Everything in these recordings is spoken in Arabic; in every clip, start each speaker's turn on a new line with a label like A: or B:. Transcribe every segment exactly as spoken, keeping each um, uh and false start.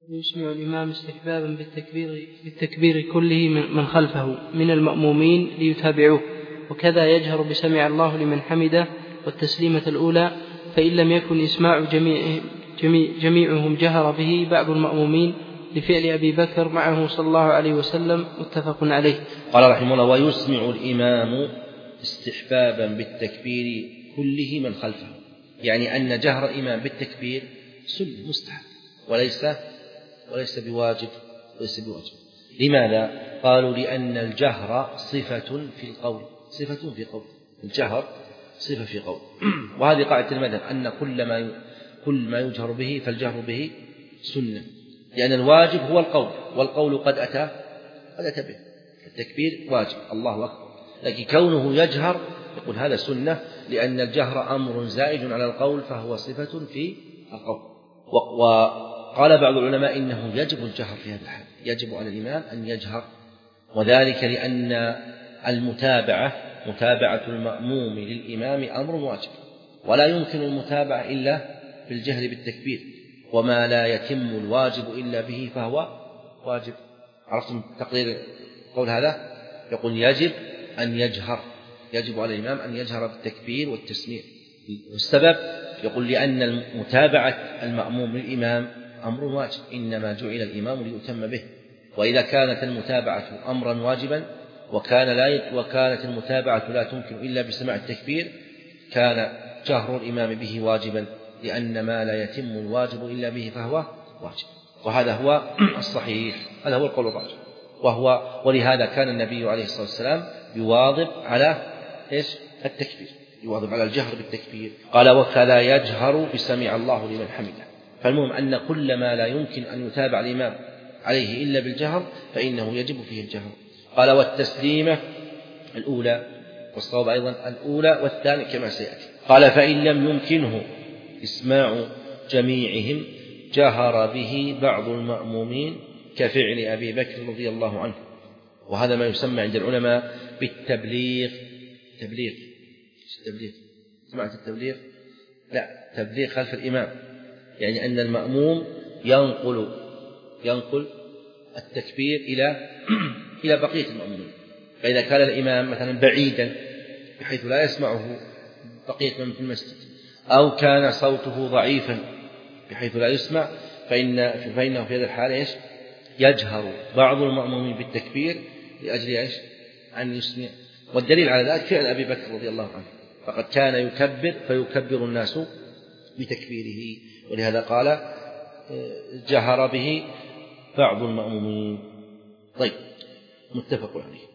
A: يسمع الإمام استحبابا بالتكبير, بالتكبير كله من خلفه من المأمومين ليتابعوه، وكذا يجهر بسمع الله لمن حمده والتسليمة الأولى، فإن لم يكن إسماع جميع جميع جميعهم جهر به بعض المأمومين لفعل أبي بكر معه صلى الله عليه وسلم، متفق عليه.
B: قال رحمه الله: ويسمع الإمام استحبابا بالتكبير كله من خلفه، يعني أن جهر الإمام بالتكبير سنة مستحب وليس وليس بواجب وليس بواجب. لماذا؟ قالوا: لأن الجهر صفة في القول، صفة في قول الجهر صفة في قول وهذه قاعدة المذهب، أن كل ما كل ما يجهر به فالجهر به سنة، لأن الواجب هو القول، والقول قد أتى قد أتى به. التكبير واجب، الله أكبر، لكن كونه يجهر يقول هذا سنة، لأن الجهر أمر زائد على القول فهو صفة في القول. وقال بعض العلماء إنه يجب الجهر في هذا الحال، يجب على الإمام أن يجهر، وذلك لأن المتابعة متابعة المأموم للإمام أمر واجب، ولا يمكن المتابعة إلا بالجهر بالتكبير، وما لا يتم الواجب إلا به فهو واجب. عرفتم تقرير قول هذا؟ يقول يجب أن يجهر، يجب على الإمام أن يجهر بالتكبير والتسميع. والسبب يقول لأن متابعة المأموم للإمام أمر واجب، إنما جعل الإمام ليؤتم به، وإذا كانت المتابعة أمرا واجبا وكان لا وكانت المتابعة لا تمكن إلا بسماع التكبير، كان جهر الإمام به واجبا، لأن ما لا يتم الواجب إلا به فهو واجب. وهذا هو الصحيح، هذا هو القول الراجح، وهو ولهذا كان النبي عليه الصلاة والسلام يواظب على إيش؟ التكبير، يواظب على الجهر بالتكبير. قال: وكذا يجهر بسمع الله لمن حمده. فالمهم أن كل ما لا يمكن أن يتابع الإمام عليه إلا بالجهر فإنه يجب فيه الجهر. قال: والتسليمة الأولى، والصواب أيضا الأولى والثانية كما سيأتي. قال: فإن لم يمكنه إسماع جميعهم جهر به بعض المأمومين كفعل أبي بكر رضي الله عنه، وهذا ما يسمى عند العلماء بالتبليغ. تبليغ التبليغ سمعت التبليغ؟ لا، تبليغ خلف الإمام، يعني أن المأموم ينقل ينقل التكبير إلى إلى بقية المأمومين. فإذا كان الإمام مثلا بعيدا بحيث لا يسمعه بقية من في المسجد، أو كان صوته ضعيفا بحيث لا يسمع، فإن فإنه في هذا الحال إيش؟ يجهر بعض المأمومين بالتكبير لأجل إيش؟ أن يسمع. والدليل على ذلك فعل أبي بكر رضي الله عنه، فقد كان يكبر فيكبر الناس بتكبيره، ولهذا قال جهر به بعض المأمومين. طيب، متفق عليه.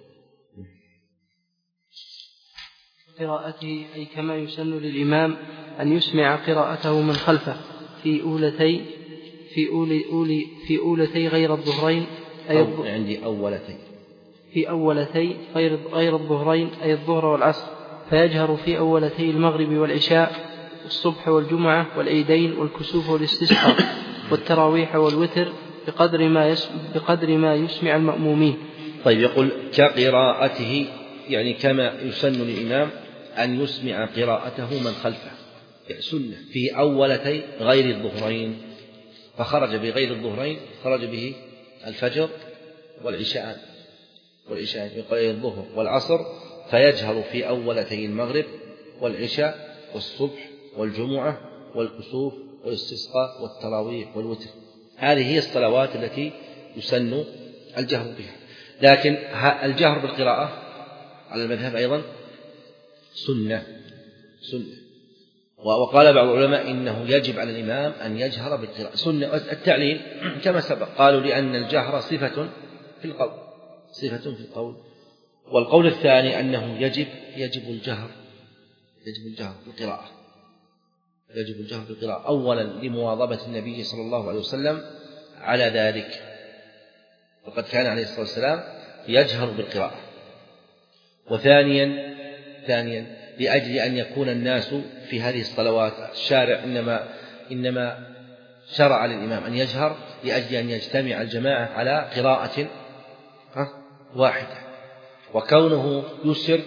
A: قراءته أي كما يسن للإمام أن يسمع قراءته من خلفه في أولتي في أولي أولي في أولتي غير الظهرين، أي
B: أو عندي أولتي
A: في أولتي غير غير الظهرين أي الظهر والعصر، فيجهر في أولتي المغرب والعشاء والصبح والجمعة والعيدين والكسوف والاستسقاء والتراويح والوتر بقدر ما بقدر ما يسمع المأمومين.
B: طيب، يقول كقراءته، يعني كما يسن للإمام أن يسمع قراءته من خلفه، يعني سنة في أولتي غير الظهرين، فخرج بغير الظهرين خرج به الفجر والعشاء والعشاء يقول الظهر والعصر، فيجهر في أولتي المغرب والعشاء والصبح والجمعة والكسوف والاستسقاء والتراويح والوتر. هذه هي الصلوات التي يسن الجهر بها، لكن الجهر بالقراءة على المذهب أيضا سنة سنة وقال بعض العلماء إنه يجب على الإمام أن يجهر بالقراءة سنة. التعليل كما سبق، قالوا لأن الجهر صفة في القول صفة في القول والقول الثاني أنه يجب يجب الجهر يجب الجهر بالقراءة يجب الجهر بالقراءة أولا لمواظبة النبي صلى الله عليه وسلم على ذلك، وقد كان عليه الصلاة والسلام يجهر بالقراءة، وثانيا ثانيا لأجل أن يكون الناس في هذه الصلوات الشارع إنما إنما شرع للإمام أن يجهر لأجل أن يجتمع الجماعة على قراءة واحدة، وكونه يسر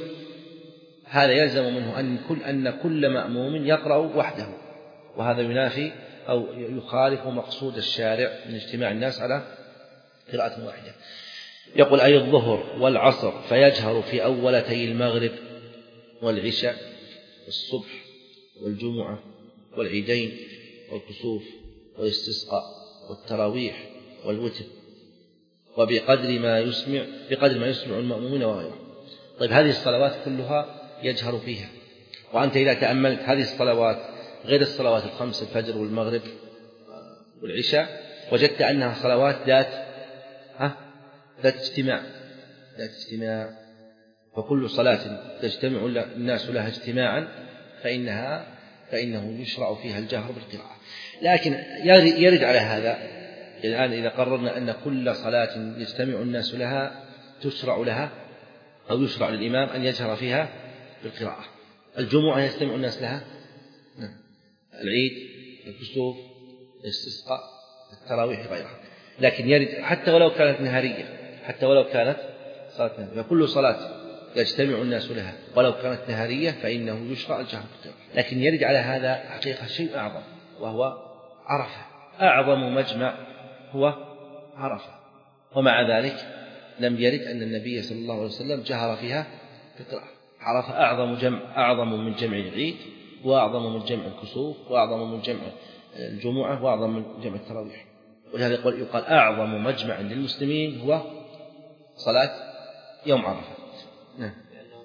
B: هذا يلزم منه أن كل أن كل مأموم يقرأ وحده، وهذا ينافي أو يخالف مقصود الشارع من اجتماع الناس على قراءة واحدة. يقول أي الظهر والعصر فيجهر في أولتي المغرب والعشاء والصبح والجمعة والعيدين والكسوف والاستسقاء والتراويح والوتر وبقدر ما يسمع بقدر ما يسمع المأمومين وغيره. طيب هذه الصلوات كلها يجهر فيها، وأنت إذا تأملت هذه الصلوات غير الصلوات الخمس الفجر والمغرب والعشاء وجدت أنها صلوات ذات ها ذات اجتماع ذات اجتماع فكل صلاة تجتمع الناس لها اجتماعا فإنها فإنه يشرع فيها الجهر بالقراءة. لكن يرد على هذا الآن إذا قررنا أن كل صلاة يجتمع الناس لها تشرع لها أو يشرع للإمام أن يجهر فيها بالقراءة. الجمعة يجتمع الناس لها، العيد، الكسوف، الاستسقاء، التراويح غيرها. لكن يرد حتى ولو كانت نهارية حتى ولو كانت صلاة نهارية فكل صلاة يجتمع الناس لها ولو كانت نهارية فإنه يشرع الجهر بالقراءة. لكن يرد على هذا حقيقة شيء أعظم وهو عرفة. أعظم مجمع هو عرفة، ومع ذلك لم يرد أن النبي صلى الله عليه وسلم جهر فيها بالقراءة. عرفة أعظم جمع أعظم من جمع العيد وأعظم من جمع الكسوف وأعظم من جمع الجمعة وأعظم من جمع التراويح. ولهذا يقول, يقال أعظم مجمع للمسلمين هو صلاة يوم عرفة. نعم.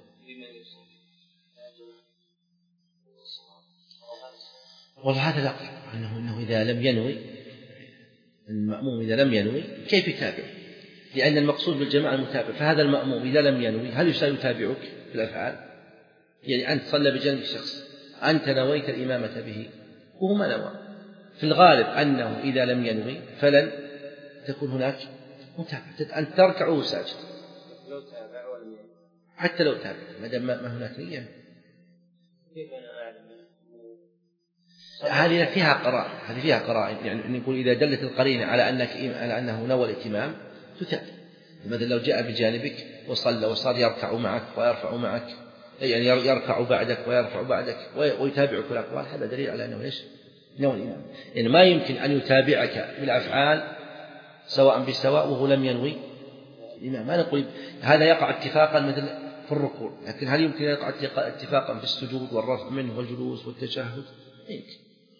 B: والله هذا لا أنه, أنه إذا لم ينوي المأموم إذا لم ينوي كيف يتابع؟ لأن المقصود بالجماعة المتابع. فهذا المأموم إذا لم ينوي هل يتابعك في الأفعال؟ يعني أنت صلى بجانب شخص أنت نويت الإمامة به وهو ما نوى، في الغالب أنه إذا لم ينوي فلن تكون هناك متابعة، أن تركع وهو ساجد حتى لو تابع ما دام ما هناك نية. هذه فيها قرائن هذه فيها قرائن يعني نقول إذا دلت القرينة على أنك على أنه نوى الاتمام تتابع. مثلا لو جاء بجانبك وصلى وصار يركع معك ويرفع معك يعني يركع بعدك ويرفع بعدك ويتابعك في الأقوال هذا دليل على أنه إيش نوى الإمام. يعني ما يمكن أن يتابعك بالأفعال سواء بسواء وهو لم ينوي الإمام. ما نقول هذا يقع اتفاقا مثل في الركوع، لكن هل يمكن يقع اتفاقا في السجود والرفع منه والجلوس والتشهد؟ يمكن.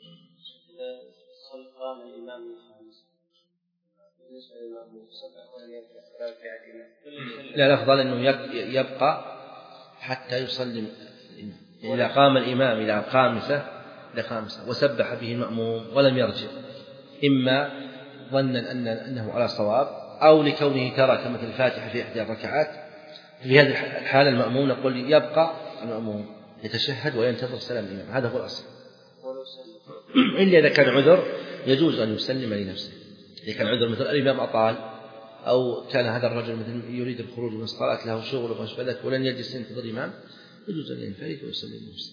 B: لا الأفضل أنه يبقى حتى يسلم. إذا قام الإمام إلى خامسة إلى خامسة وسبح به المأموم ولم يرجع إما ظنا أن أنه على صواب أو لكونه ترك مثل الفاتحة في إحدى الركعات. في هذه الحالة المأموم نقول يبقى المأموم يتشهد وينتظر سلام الإمام. هذا هو الأصل. إلا إذا كان عذر يجوز أن يسلم لنفسه. إذا كان عذر مثل الإمام أطال أو كان هذا الرجل مثل يريد الخروج من الصلاة له شغل وما شابه ذلك ولن يجلس ينتظر الإمام يجوز أن ينفرد ويسلم لنفسه.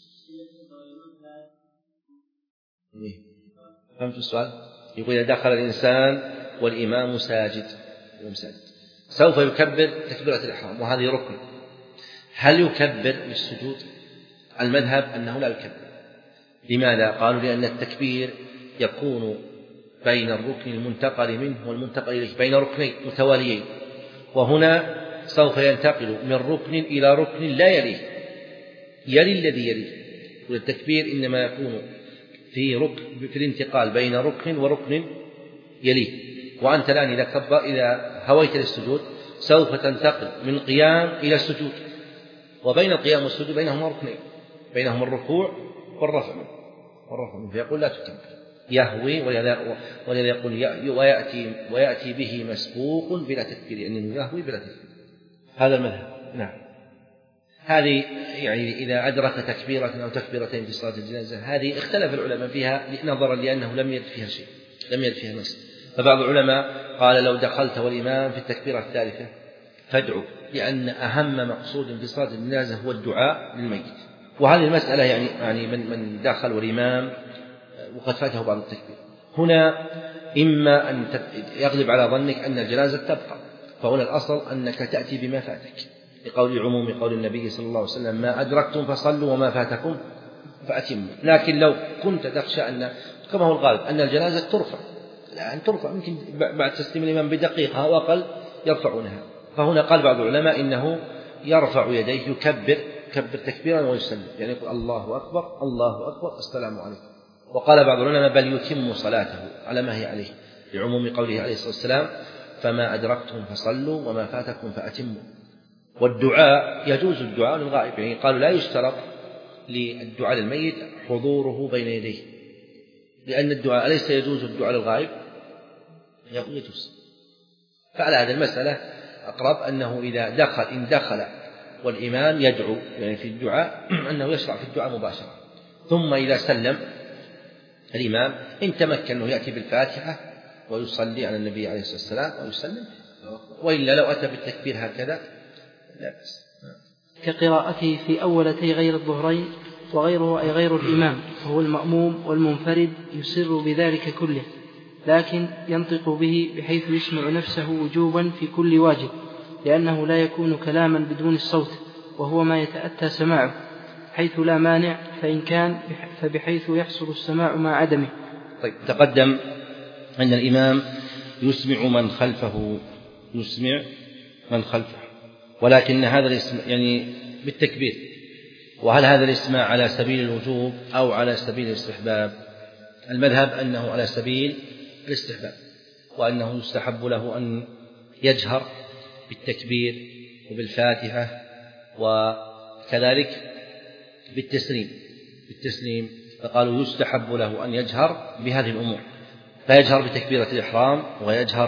B: فهمت السؤال؟ يقول إذا دخل الإنسان والإمام ساجد سوف يكبر تكبيرة الإحرام وهذه ركن. هل يكبر للسجود؟ المذهب أنه لا يكبر. لماذا؟ قالوا لأن التكبير يكون بين الركن المنتقل منه والمنتقل إليه بين ركنين متواليين، وهنا سوف ينتقل من ركن إلى ركن لا يليه يلي الذي يليه. والتكبير إنما يكون في ركن في الانتقال بين ركن وركن يليه. وأنت الآن إذا كبر إذا هويت للسجود سوف تنتقل من قيام إلى السجود، وبين القيام والسجود بينهما ركنين بينهم الركوع والرفع منه والرفع منه فيقول لا تكبر يهوي ولذا يقول ويأتي, ويأتي به مسبوق بلا تكبير يعني يعني يهوي بلا تكبير. هذا المذهب. نعم. هذه يعني إذا أدرك تكبيرة أو تكبيرتين في صلاة الجنازة هذه اختلف العلماء فيها نظرا لأنه لم يرد فيها شيء لم يرد فيها نص. فبعض العلماء قال لو دخلت والإمام في التكبيرة الثالثة فادعو، لأن أهم مقصود في صلاة الجنازة هو الدعاء للميت. وهذه المسألة يعني يعني من من دخل والإمام وقد فاته بعض التكبير هنا إما أن يغلب على ظنك أن الجنازة تبقى، فهنا الأصل أنك تأتي بما فاتك لقول عموم قول النبي صلى الله عليه وسلم ما أدركتم فصلوا وما فاتكم فأتموا. لكن لو كنت تخشى أن كما هو الغالب أن الجنازة ترفع، الآن ترفع يمكن بعد تسليم الإمام بدقيقة أو أقل يرفعونها. فهنا قال بعض العلماء إنه يرفع يديه يكبر كبر تكبيرا ويسلم، يعني يقول الله أكبر الله أكبر السلام عليكم. وقال بعض العلماء بل يتم صلاته على ما هي عليه، لعموم قوله عليه الصلاة والسلام فما أدركتم فصلوا وما فاتكم فأتموا. والدعاء يجوز الدعاء للغائب، يعني قالوا لا يشترط للدعاء للميت حضوره بين يديه، لأن الدعاء أليس يجوز الدعاء للغائب؟ يقول يجوز. فعلى هذه المسألة أقرب أنه إذا دخل إن دخل والإمام يدعو يعني في الدعاء أنه يشرع في الدعاء مباشرة، ثم إذا سلم الإمام إن تمكن أنه يأتي بالفاتحة ويصلي على النبي عليه الصلاة والسلام ويسلم، وإلا لو أتى بالتكبير هكذا لا بأس.
A: كقراءته في أولتي غير الظهرين وغيره أي غير الإمام، وهو المأموم والمنفرد يسر بذلك كله، لكن ينطق به بحيث يسمع نفسه وجوبا في كل واجب، لأنه لا يكون كلاما بدون الصوت، وهو ما يتأتى سماعه، حيث لا مانع، فإن كان فبحيث يحصل السماع مع عدمه.
B: طيب، تقدم أن الإمام يسمع من خلفه يسمع من خلفه ولكن هذا الاسم يعني بالتكبير. وهل هذا الاسماع على سبيل الوجوب أو على سبيل الاستحباب؟ المذهب أنه على سبيل الاستحباب، وأنه يستحب له أن يجهر بالتكبير وبالفاتحة وكذلك بالتسليم بالتسليم فقالوا يستحب له أن يجهر بهذه الأمور، فيجهر بتكبيرة الإحرام ويجهر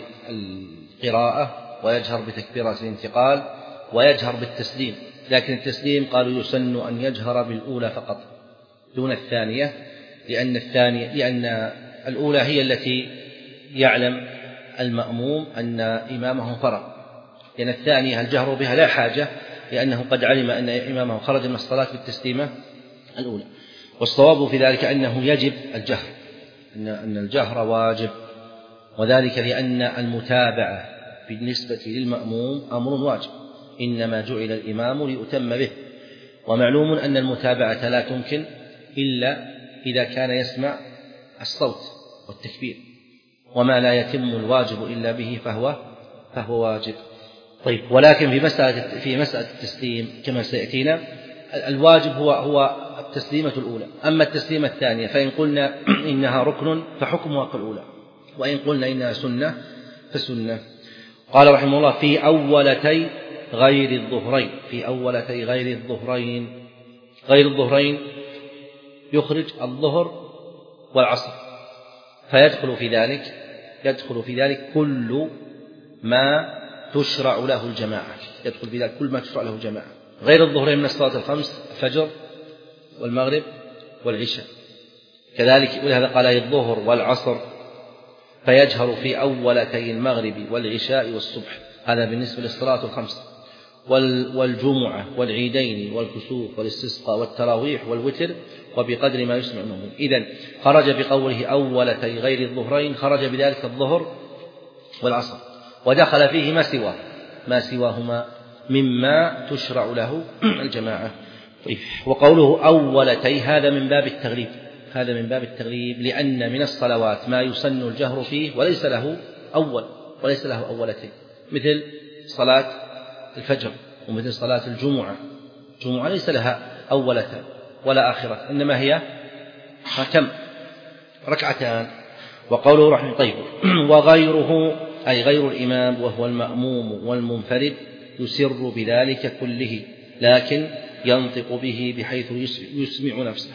B: بالقراءة ويجهر بتكبيرة الانتقال ويجهر بالتسليم. لكن التسليم قالوا يسن أن يجهر بالأولى فقط دون الثانية، لأن الثانية لأن الأولى هي التي يعلم المأموم أن إمامه فرغ، لأن الثانية الجهر بها لا حاجة، لأنه قد علم أن إمامه خرج من الصلاة بالتسليمة الأولى. والصواب في ذلك أنه يجب الجهر، أن الجهر واجب، وذلك لأن المتابعة بالنسبة للمأموم أمر واجب، إنما جعل الإمام ليؤتم به. ومعلوم أن المتابعة لا تمكن إلا إذا كان يسمع الصوت والتكبير، وما لا يتم الواجب إلا به فهو فهو واجب. طيب، ولكن في مسألة في مسألة التسليم كما سيأتينا الواجب هو هو التسليمة الأولى، أما التسليمة الثانية فإن قلنا إنها ركن فحكمها كالأولى، وإن قلنا إنها سنة فسنة. قال رحمه الله في أولتي غير الظهرين في أولتي غير الظهرين غير الظهرين يخرج الظهر والعصر، فيدخل في ذلك يدخل في ذلك كل ما تشرع له الجماعة يدخل في ذلك كل ما تشرع له الجماعة. غير الظهرين من الصلاة الخمس الفجر والمغرب والعشاء، كذلك ولهذا قال الظهر والعصر، فيجهر في أولتي المغرب والعشاء والصبح، هذا بالنسبة للصلاة الخمس، والجمعة والعيدين والكسوف والاستسقاء والتراويح والوتر، وبقدر ما يسمع المأموم. إذن خرج بقوله أولتي غير الظهرين، خرج بذلك الظهر والعصر، ودخل فيه ما سواه ما سواهما مما تشرع له الجماعة. وقوله أولتي هذا من باب التغليب هذا من باب التغليب لأن من الصلوات ما يسن الجهر فيه وليس له أول وليس له أولتين، مثل صلاة الفجر ومثل صلاة الجمعة. الجمعة ليس لها أولتان ولا آخرة، إنما هي كم ركعتان. وقوله رحمه طيب وغيره أي غير الإمام وهو المأموم والمنفرد يسر بذلك كله، لكن ينطق به بحيث يسمع نفسه.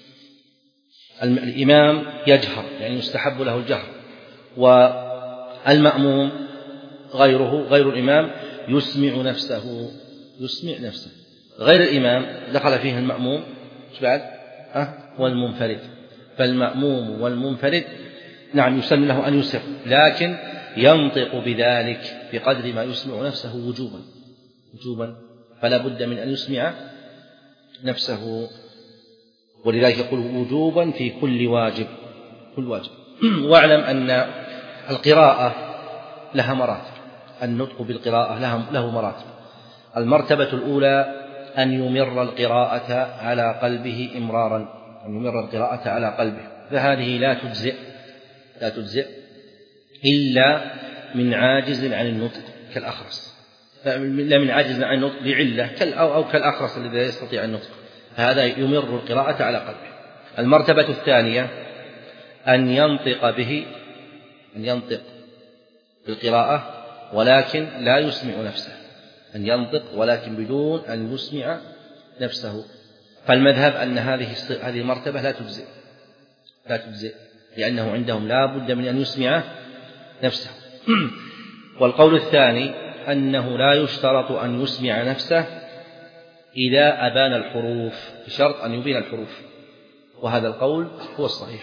B: الإمام يجهر يعني يستحب له الجهر، والمأموم غيره غير الإمام يسمع نفسه يسمع نفسه غير الإمام دخل فيه المأموم بعد أه؟ والمنفرد، فالمأموم والمنفرد نعم يسن له أن يسر، لكن ينطق بذلك بقدر ما يسمع نفسه وجوبا وجوبا فلا بد من أن يسمع نفسه، ولذلك يقول وجوبا في كل واجب كل واجب. واعلم أن القراءة لها مراتب، النطق بالقراءة له مراتب. المرتبة الأولى أن يمر القراءة على قلبه إمرارا أن يمر القراءة على قلبه، فهذه لا تجزئ لا تجزئ إلا من عاجز عن النطق كالأخرس، لا من عاجز عن النطق لعلة أو كالأخرس الذي لا يستطيع النطق، هذا يمر القراءة على قلبه. المرتبة الثانية أن ينطق به أن ينطق بالقراءة ولكن لا يسمع نفسه، أن ينطق ولكن بدون أن يسمع نفسه. فالمذهب أن هذه هذه المرتبة لا تجزئ لا تجزئ لأنه عندهم لا بد من أن يسمع نفسه. والقول الثاني أنه لا يشترط أن يسمع نفسه إذا أبان الحروف، بشرط أن يبين الحروف، وهذا القول هو الصحيح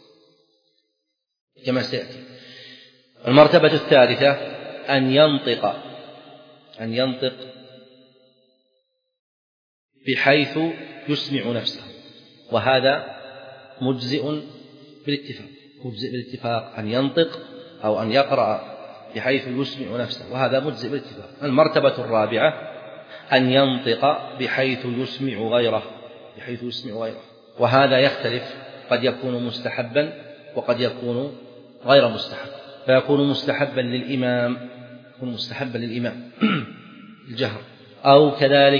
B: كما سيأتي. المرتبة الثالثة أن ينطق أن ينطق بحيث يسمع نفسه، وهذا مجزئ بالاتفاق مجزئ بالاتفاق أن ينطق أو أن يقرأ بحيث يسمع نفسه، وهذا مجزئ بالاتفاق. المرتبة الرابعة أن ينطق بحيث يسمع غيره بحيث يسمع غيره وهذا يختلف، قد يكون مستحبا وقد يكون غير مستحب، فيكون مستحبا للإمام يكون مستحبا للإمام الجهر، أو كذلك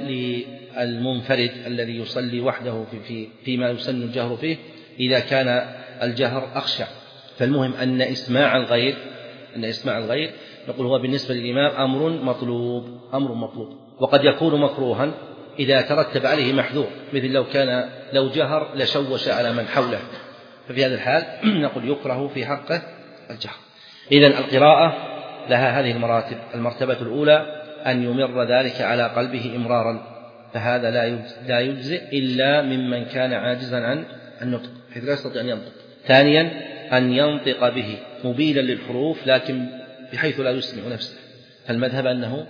B: للمنفرد الذي يصلي وحده في في فيما يسن الجهر فيه إذا كان الجهر أخشع. فالمهم أن إسماع الغير أن إسماع الغير نقول هو بالنسبة للإمام أمر مطلوب أمر مطلوب وقد يكون مكروها إذا ترتب عليه محذور، مثل لو كان لو جهر لشوش على من حوله، ففي هذا الحال نقول يكره في حقه الجهر. إذن القراءة لها هذه المراتب. المرتبة الأولى أن يمر ذلك على قلبه إمرارا، فهذا لا يجزئ إلا ممن كان عاجزا عن النطق حيث لا يستطيع أن ينطق. ثانيا أن ينطق به مبينا للحروف لكن بحيث لا يسمع نفسه، فالمذهب أنه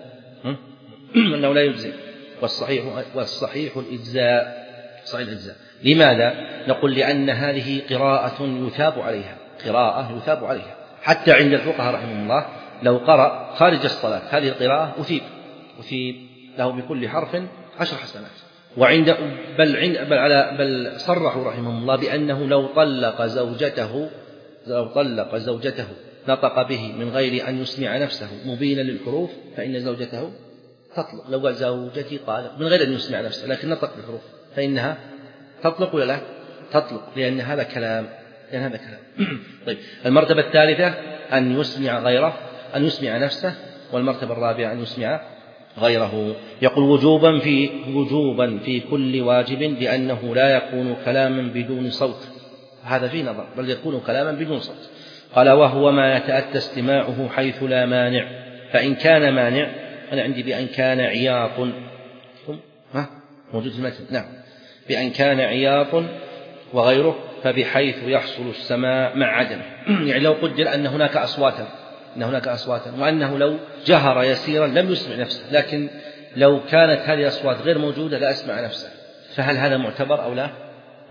B: أنه لا يجزئ، والصحيح والصحيح الإجزاء صحيح الإجزاء. لماذا؟ نقول لأن هذه قراءة يثاب عليها قراءة يثاب عليها حتى عند الفقهاء رحمهم الله لو قرأ خارج الصلاة هذه القراءة أثيب أثيب له بكل حرف عشر حسنات. وعند بل عند بل على بل صرحوا رحمهم الله بأنه لو طلق زوجته لو طلق زوجته نطق به من غير أن يسمع نفسه مبينا للحروف فإن زوجته تطلق. لو قال زوجتي طالق من غير أن يسمع نفسه لكن نطق بالحروف فإنها تطلق ولا لا تطلق، لأن هذا كلام لأن هذا كلام طيب. المرتبة الثالثة أن يسمع غيره أن يسمع نفسه، والمرتبة الرابعة أن يسمع غيره. يقول وجوبا في وجوبا في كل واجب بأنه لا يكون كلاما بدون صوت، هذا فيه نظر، بل يكون كلاما بدون صوت. قال وهو ما يتأتى استماعه حيث لا مانع، فإن كان مانع أنا عندي بأن كان عياط ها موجود في المتن نعم بأن كان عياط وغيره فبحيث يحصل السماع مع عدمه. يعني لو قدر أن هناك أصواتا أن هناك أصواتا وأنه لو جهر يسيرا لم يسمع نفسه، لكن لو كانت هذه الأصوات غير موجودة لا أسمع نفسه، فهل هذا معتبر أو لا؟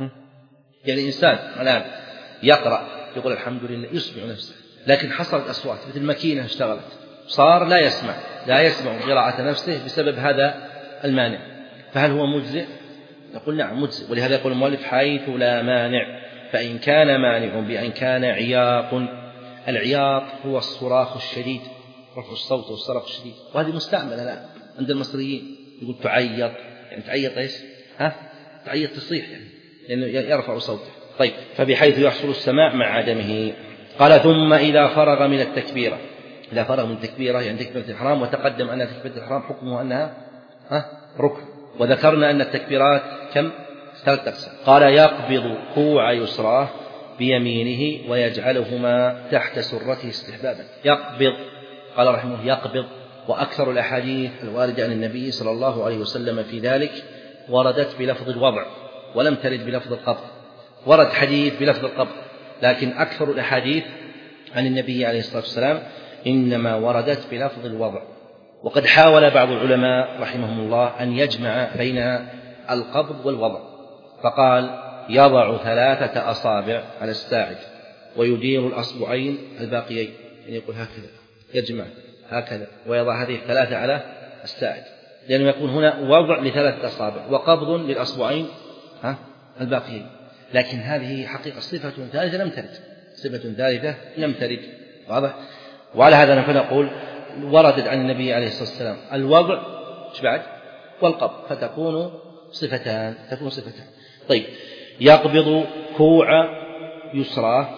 B: يعني إنسان الآن يقرأ يقول الحمد لله يسمع نفسه، لكن حصلت أصوات مثل ماكينة اشتغلت صار لا يسمع لا يسمع قراءة نفسه بسبب هذا المانع، فهل هو مجزئ؟ نقول نعم مجزئ. ولهذا يقول المؤلف حيث لا مانع، فإن كان مانع بأن كان عياط. العياط هو الصراخ الشديد، رفع الصوت والصراخ الشديد، وهذه مستعملة الآن عند المصريين، يقول تعيط يعني تعيط ايش؟ ها تعيط تصيح يعني لأنه يرفع صوته. طيب فبحيث يحصل السماع مع عدمه. قال ثم إذا فرغ من التكبيرة إذا فرغ من التكبيرة يعني تكبيرة الإحرام، وتقدم أن تكبيرة الإحرام حكمه أنها ها ركن، وذكرنا أن التكبيرات كم؟ ثلاث أقسام. قال يقبض كوع يسراه بيمينه ويجعلهما تحت سرته استحبابا. يقبض قال رحمه يقبض، وأكثر الأحاديث الواردة عن النبي صلى الله عليه وسلم في ذلك وردت بلفظ الوضع ولم ترد بلفظ القبض. ورد حديث بلفظ القبض لكن أكثر الأحاديث عن النبي عليه الصلاة والسلام إنما وردت بلفظ الوضع. وقد حاول بعض العلماء رحمهم الله أن يجمع بين القبض والوضع، فقال يضع ثلاثة أصابع على الساعد ويدير الأصبعين الباقيين، يعني يقول هكذا يجمع هكذا ويضع هذه الثلاثة على الساعد، لأنه يكون هنا وضع لثلاثة أصابع وقبض للأصبعين ها الباقيين. لكن هذه حقيقة صفة ثالثة لم ترد، صفة ثالثة لم ترد. واضح؟ وعلى هذا نحن نقول وردت عن النبي عليه الصلاة والسلام الوضع إيش بعد والقبض، فتكون صفتان، تكون صفتان. طيب، يقبض كوع يسراه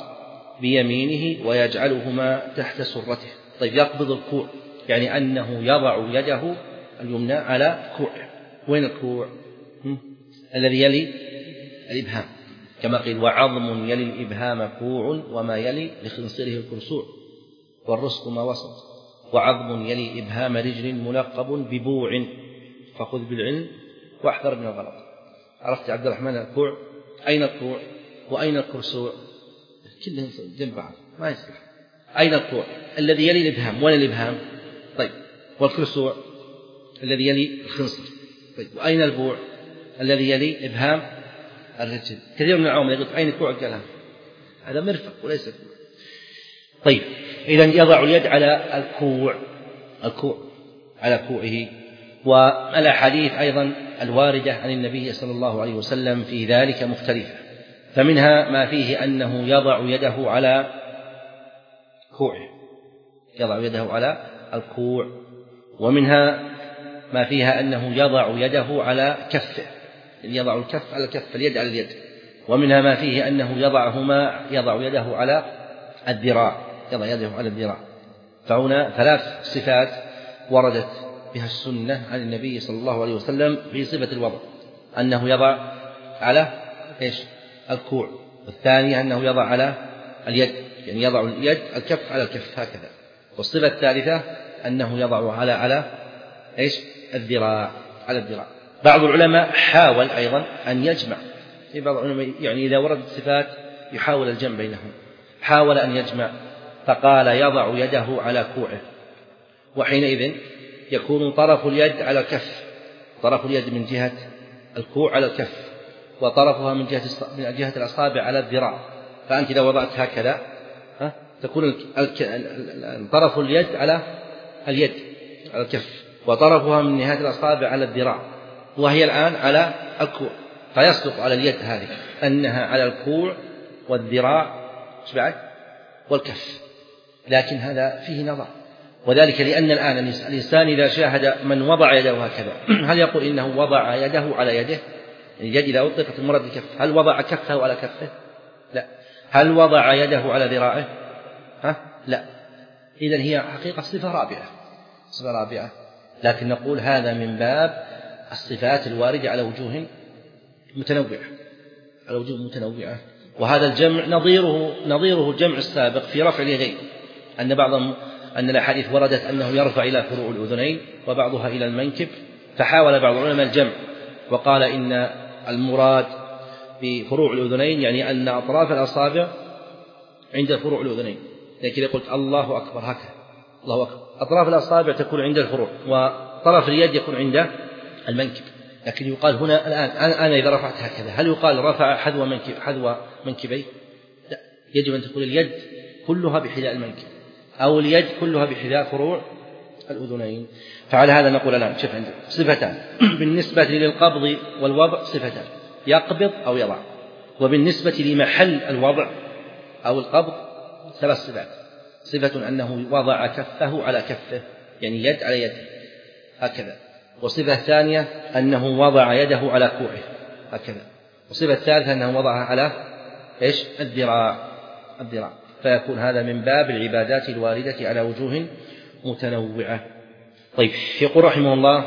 B: بيمينه ويجعلهما تحت سرته. طيب، يقبض الكوع يعني أنه يضع يده اليمنى على كوعه. وين الكوع؟ الذي يلي الإبهام، كما قيل وعظم يلي الإبهام كوع وما يلي لخنصره الكرسوع والرزق ما وسط، وعظم يلي إبهام رجل ملقب ببوع فخذ بالعلم واحذر من الغلط. عرفت عبد الرحمن الكوع؟ أين الكوع وأين الكرسوع؟ كلهم جنب بعض ما يصلح. أين الكوع؟ الذي يلي الإبهام. وين الإبهام؟ طيب، والكرسوع الذي يلي الخنصر. طيب، وأين البوع؟ الذي يلي إبهام الرجل. كثير من العوام يقول أين الكوع؟ الكلام هذا مرفق وليس كوع. طيب، إذن يضع اليد على الكوع، الكوع على كوعه. والأحاديث أيضا الواردة عن النبي صلى الله عليه وسلم في ذلك مختلفة، فمنها ما فيه أنه يضع يده على كوعه، يضع يده على الكوع، ومنها ما فيها أنه يضع يده على كفه، يضع الكف على الكف، اليد على اليد. ومنها ما فيه أنه يضعهما يضع يده على الذراع، يضع يده على الذراع. فهنا ثلاث صفات وردت بها السنة عن النبي صلى الله عليه وسلم في صفة الوضع: أنه يضع على إيش؟ الكوع، والثانية أنه يضع على اليد، يعني يضع اليد الكف على الكف هكذا. والصفة الثالثة أنه يضع على على إيش؟ الذراع، على الذراع. بعض العلماء حاول أيضا أن يجمع، في بعض العلماء يعني إذا وردت صفات يحاول الجمع بينهم، حاول أن يجمع فقال يضع يده على كوعه، وحينئذ يكون طرف اليد على الكف، طرف اليد من جهة الكوع على الكف، وطرفها من جهة من جهة الأصابع على الذراع. فأنت إذا وضعت هكذا ها تكون طرف اليد على اليد على الكف، وطرفها من نهاية الأصابع على الذراع، وهي الآن على الكوع. فيصدق على اليد هذه أنها على الكوع والذراع بعد والكف، لكن هذا فيه نظر، وذلك لأن الآن الإنسان إذا شاهد من وضع يده هكذا هل يقول إنه وضع يده على يده؟ اليد إذا أطلقت المراد الكف، هل وضع كفه على كفه؟ لا. هل وضع يده على ذراعه؟ ها؟ لا. إذن هي حقيقة صفة رابعة، صفة رابعة، لكن نقول هذا من باب الصفات الواردة على وجوه متنوعة، على وجوه متنوعة. وهذا الجمع نظيره نظيره الجمع السابق في رفع اليدين، أن بعضهم أن الأحاديث وردت أنه يرفع إلى فروع الأذنين وبعضها إلى المنكب، فحاول بعض العلماء الجمع وقال إن المراد بفروع الأذنين يعني أن أطراف الأصابع عند فروع الأذنين، لكن قلت الله أكبر هكذا، الله أكبر، أطراف الأصابع تكون عند الفروع وطرف اليد يكون عند المنكب. لكن يقال هنا الآن أنا إذا رفعت هكذا هل يقال رفع حذو منكب حذو منكبي؟ لا، يجب أن تكون اليد كلها بحذاء المنكب أو اليد كلها بحذاء فروع الأذنين. فعلى هذا نقول الآن شوف عندي صفتان بالنسبة للقبض والوضع، صفتان: يقبض أو يضع. وبالنسبة لمحل الوضع أو القبض ثلاث صفات: صفة أنه وضع كفه على كفه، يعني يد على يد هكذا. وصفة ثانية أنه وضع يده على كوعه هكذا. وصفة ثالثة أنه وضعها على إيش؟ الذراع، الذراع. فيكون هذا من باب العبادات الواردة على وجوه متنوعة. طيب، يقول رحمه الله: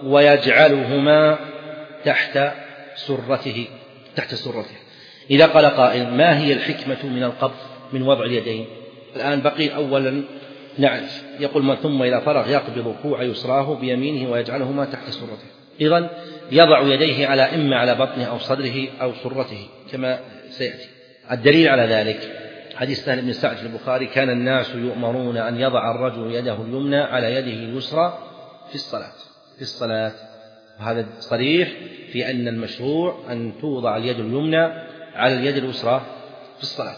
B: ويجعلهما تحت سرته، تحت سرته. إذا قال قائل: ما هي الحكمة من القبض من وضع اليدين؟ الآن بقي أولا نعرف. يقول: من ثم إلى فرغ يقبض كوع يسراه بيمينه ويجعلهما تحت سرته. إذن يضع يديه على إما على بطنه أو صدره أو سرته كما سيأتي. الدليل على ذلك حديث سهل بن سعد في البخاري: كان الناس يؤمرون أن يضع الرجل يده اليمنى على يده اليسرى في الصلاة، في الصلاة. وهذا صريح في أن المشروع أن توضع اليد اليمنى على اليد اليسرى في الصلاة،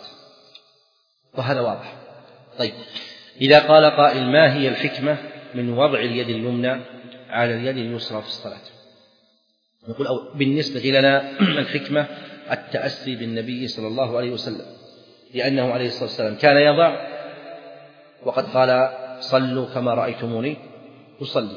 B: وهذا واضح. طيب، إذا قال قائل: ما هي الحكمة من وضع اليد اليمنى على اليد اليسرى في الصلاة؟ نقول أو بالنسبة لنا الحكمة التأسي بالنبي صلى الله عليه وسلم، لأنه عليه الصلاة والسلام كان يضع وقد قال صلوا كما رأيتموني أصلي.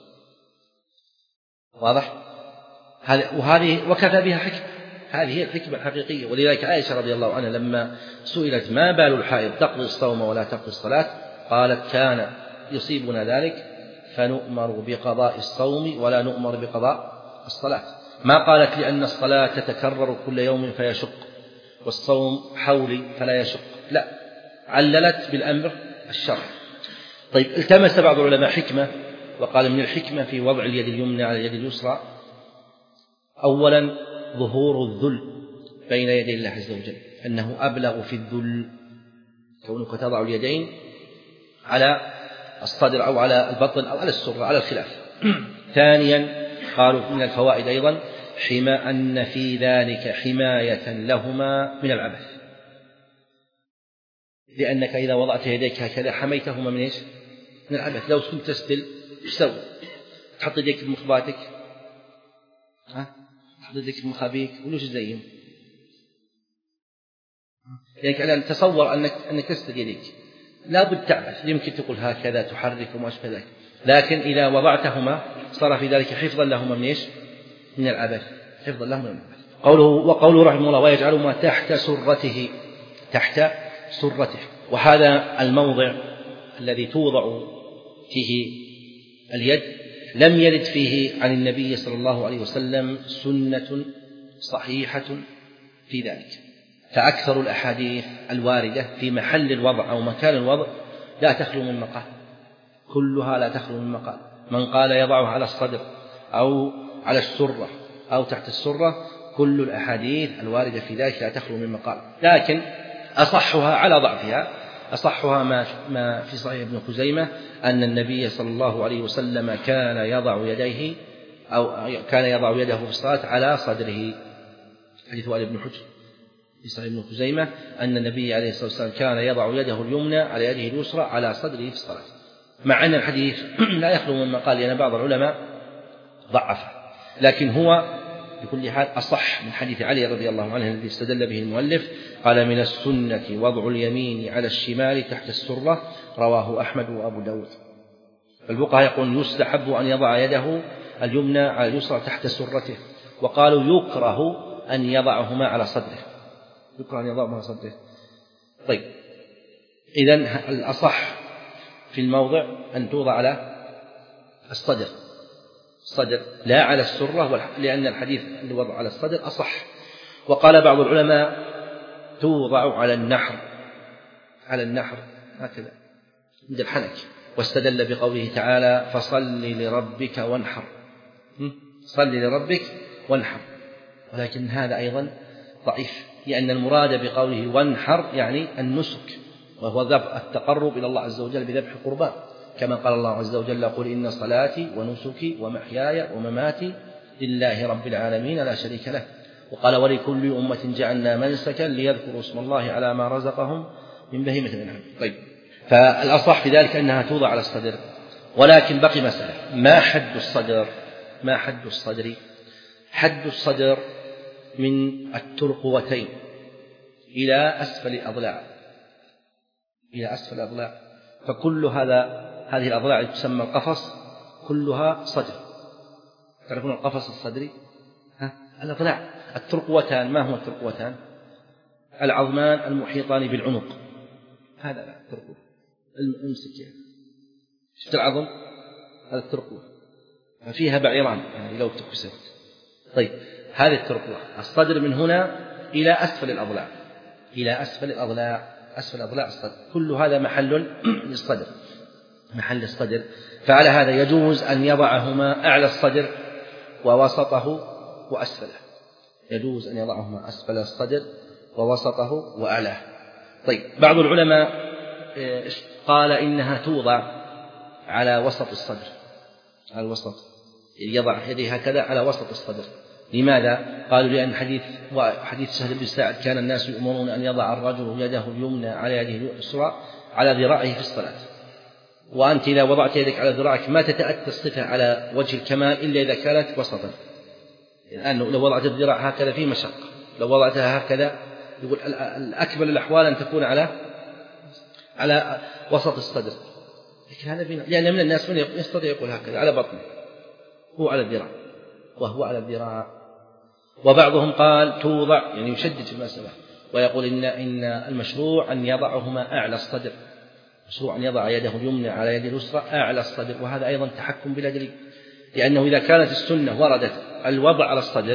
B: واضح؟ وهذه وكفى بها حكمة، هذه هي الحكمة الحقيقية. ولذلك عائشة رضي الله عنها لما سئلت ما بال الحائض تقضي الصوم ولا تقضي الصلاة قالت كان يصيبنا ذلك فنؤمر بقضاء الصوم ولا نؤمر بقضاء الصلاة. ما قالت لأن الصلاة تتكرر كل يوم فيشق والصوم حولي فلا يشق، لا، عللت بالأمر الشرعي. طيب، التمس بعض العلماء حكمة وقال من الحكمة في وضع اليد اليمنى على اليد اليسرى أولا ظهور الذل بين يدي الله عز وجل، أنه أبلغ في الذل كونك تضع اليدين على الصدر أو على البطن أو على السرة على الخلاف. ثانيا قالوا من الفوائد أيضا حمى أن في ذلك حماية لهما من العبث، لأنك إذا وضعت يديك هكذا حميتهما من إيش؟ من العبث. لو كنت تسدل إيش تسوي؟ تحط يديك في مخباتك، ها؟ تحط يديك في مخابيك ولوش زيهم؟ يعني الآن تصور أنك أنك تسدل يديك لا بد تعبث، يمكن تقول هكذا تحرك وما أشبه ذلك، لكن إذا وضعتهما صار في ذلك حفظا لهما من إيش؟ من العبث، حفظا لهما من العبث. قوله وقوله رحمه الله ويجعل ما تحت سرته، تحت سرته، وهذا الموضع الذي توضع فيه اليد لم يرد فيه عن النبي صلى الله عليه وسلم سنة صحيحة في ذلك، فأكثر الأحاديث الواردة في محل الوضع أو مكان الوضع لا تخلو من مقال، كلها لا تخلو من مقال. من قال يضعه على الصدر أو على السرة أو تحت السرة، كل الأحاديث الواردة في ذلك لا تخلو من مقال، لكن أصحها على ضعفها أصحها ما ما في صحيح ابن خزيمة أن النبي صلى الله عليه وسلم كان يضع يديه أو كان يضع يده في الصلاة على صدره، حديث وائل بن حجر في صحيح ابن خزيمة أن النبي عليه الصلاة والسلام كان يضع يده اليمنى على يده اليسرى على صدره في الصلاة، مع أن الحديث لا يخلو من مقال لأن بعض العلماء ضعفه، لكن هو بكل حال أصح من حديث علي رضي الله عنه الذي استدل به المؤلف، قال من السنة وضع اليمين على الشمال تحت السرة، رواه أحمد وأبو داود. الفقهاء يقول يستحب أن يضع يده اليمنى على اليسرى تحت سرته، وقالوا يكره أن يضعهما على صدره، يكره أن يضعهما على صدره. طيب، إذن الأصح في الموضع أن توضع على الصدر الصدر لا على السرة، لأن الحديث الوضع على الصدر أصح. وقال بعض العلماء توضع على النحر على النحر هكذا عند الحنك، واستدل بقوله تعالى فصل لربك وانحر، صل لربك وانحر، ولكن هذا أيضا ضعيف، لأن المراد بقوله وانحر يعني النسك، وهو ذبح التقرب إلى الله عز وجل بذبح قربان، كما قال الله عز وجل قل إن صلاتي ونسكي ومحياي ومماتي لله رب العالمين لا شريك له. وقال ولكل أمة جعلنا منسكا ليذكروا اسم الله على ما رزقهم من بهيمة الأنعام. طيب، فالأصح في ذلك أنها توضع على الصدر، ولكن بقي مسألة، ما حد الصدر؟ ما حد الصدر؟ حد الصدر من الترقوتين إلى أسفل الأضلاع، إلى أسفل الأضلاع، فكل هذا هذه الأضلاع التي تسمى القفص كلها صدر. تعرفون القفص الصدري؟ ها؟ الأضلاع الترقوتان. ما هو الترقوتان؟ العظمان المحيطان بالعنق، هذا لا الترقوة، المسك يعني. شفت العظم؟ هذا الترقوة، ففيها بعيران يعني لو تكسرت. طيب، هذه الترقوة، الصدر من هنا إلى أسفل الأضلاع، إلى أسفل الأضلاع، أسفل أضلاع الصدر، كل هذا محل للصدر، محل الصدر. فعلى هذا يجوز أن يضعهما أعلى الصدر ووسطه وأسفله، يجوز أن يضعهما أسفل الصدر ووسطه وأعلاه. طيب، بعض العلماء قال إنها توضع على وسط الصدر، على الوسط، يضع يديه هكذا على وسط الصدر. لماذا؟ قالوا لأن حديث حديث سهل بن ساعد كان الناس يؤمرون أن يضع الرجل يده اليمنى على يده اليسرى على ذراعه في الصلاة، وأنت إذا وضعت يدك على ذراعك ما تتأتى الصفة على وجه الكمال إلا إذا كانت وسطا، الآن لو وضعت الذراع هكذا في مشقة، لو وضعتها هكذا يقول الأكمل الأحوال أن تكون على على وسط الصدر، لكن هذا بنا لأن من الناس من يستطيع يقول هكذا على بطنه، هو على الذراع وهو على الذراع. وبعضهم قال توضع، يعني يشدد في المسألة ويقول إن إن المشروع أن يضعهما أعلى الصدر، مشروع أن يضع يده اليمنى على يده اليسرى أعلى الصدر، وهذا أيضا تحكم بلا دليل، لأنه إذا كانت السنة وردت الوضع على الصدر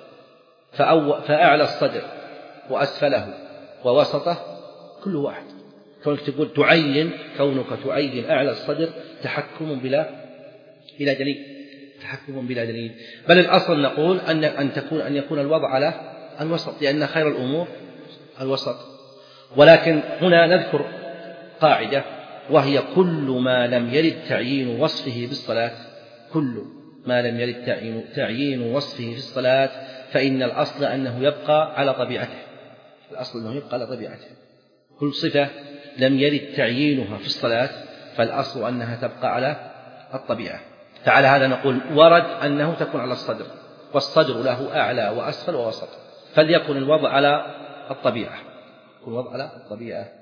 B: فأعلى الصدر وأسفله ووسطه كل واحد، كونك تقول تعين كونك تعين أعلى الصدر تحكم بلا بلا دليل، تحكم بلا دليل، بل الأصل نقول أن أن تكون أن يكون الوضع على الوسط، لأن خير الأمور الوسط. ولكن هنا نذكر قاعدة وهي كل ما لم يرد تعيين وصفه بالصلاة، كل ما لم يرد تعيين تعيين وصفه في الصلاة فإن الأصل أنه يبقى على طبيعته، الأصل أنه يبقى على طبيعته. كل صفة لم يرد تعيينها في الصلاة فالأصل أنها تبقى على الطبيعة. فعلى هذا نقول ورد أنه تكون على الصدر، والصدر له أعلى وأسفل ووسط، فليكن الوضع على الطبيعة، يكون الوضع على الطبيعة.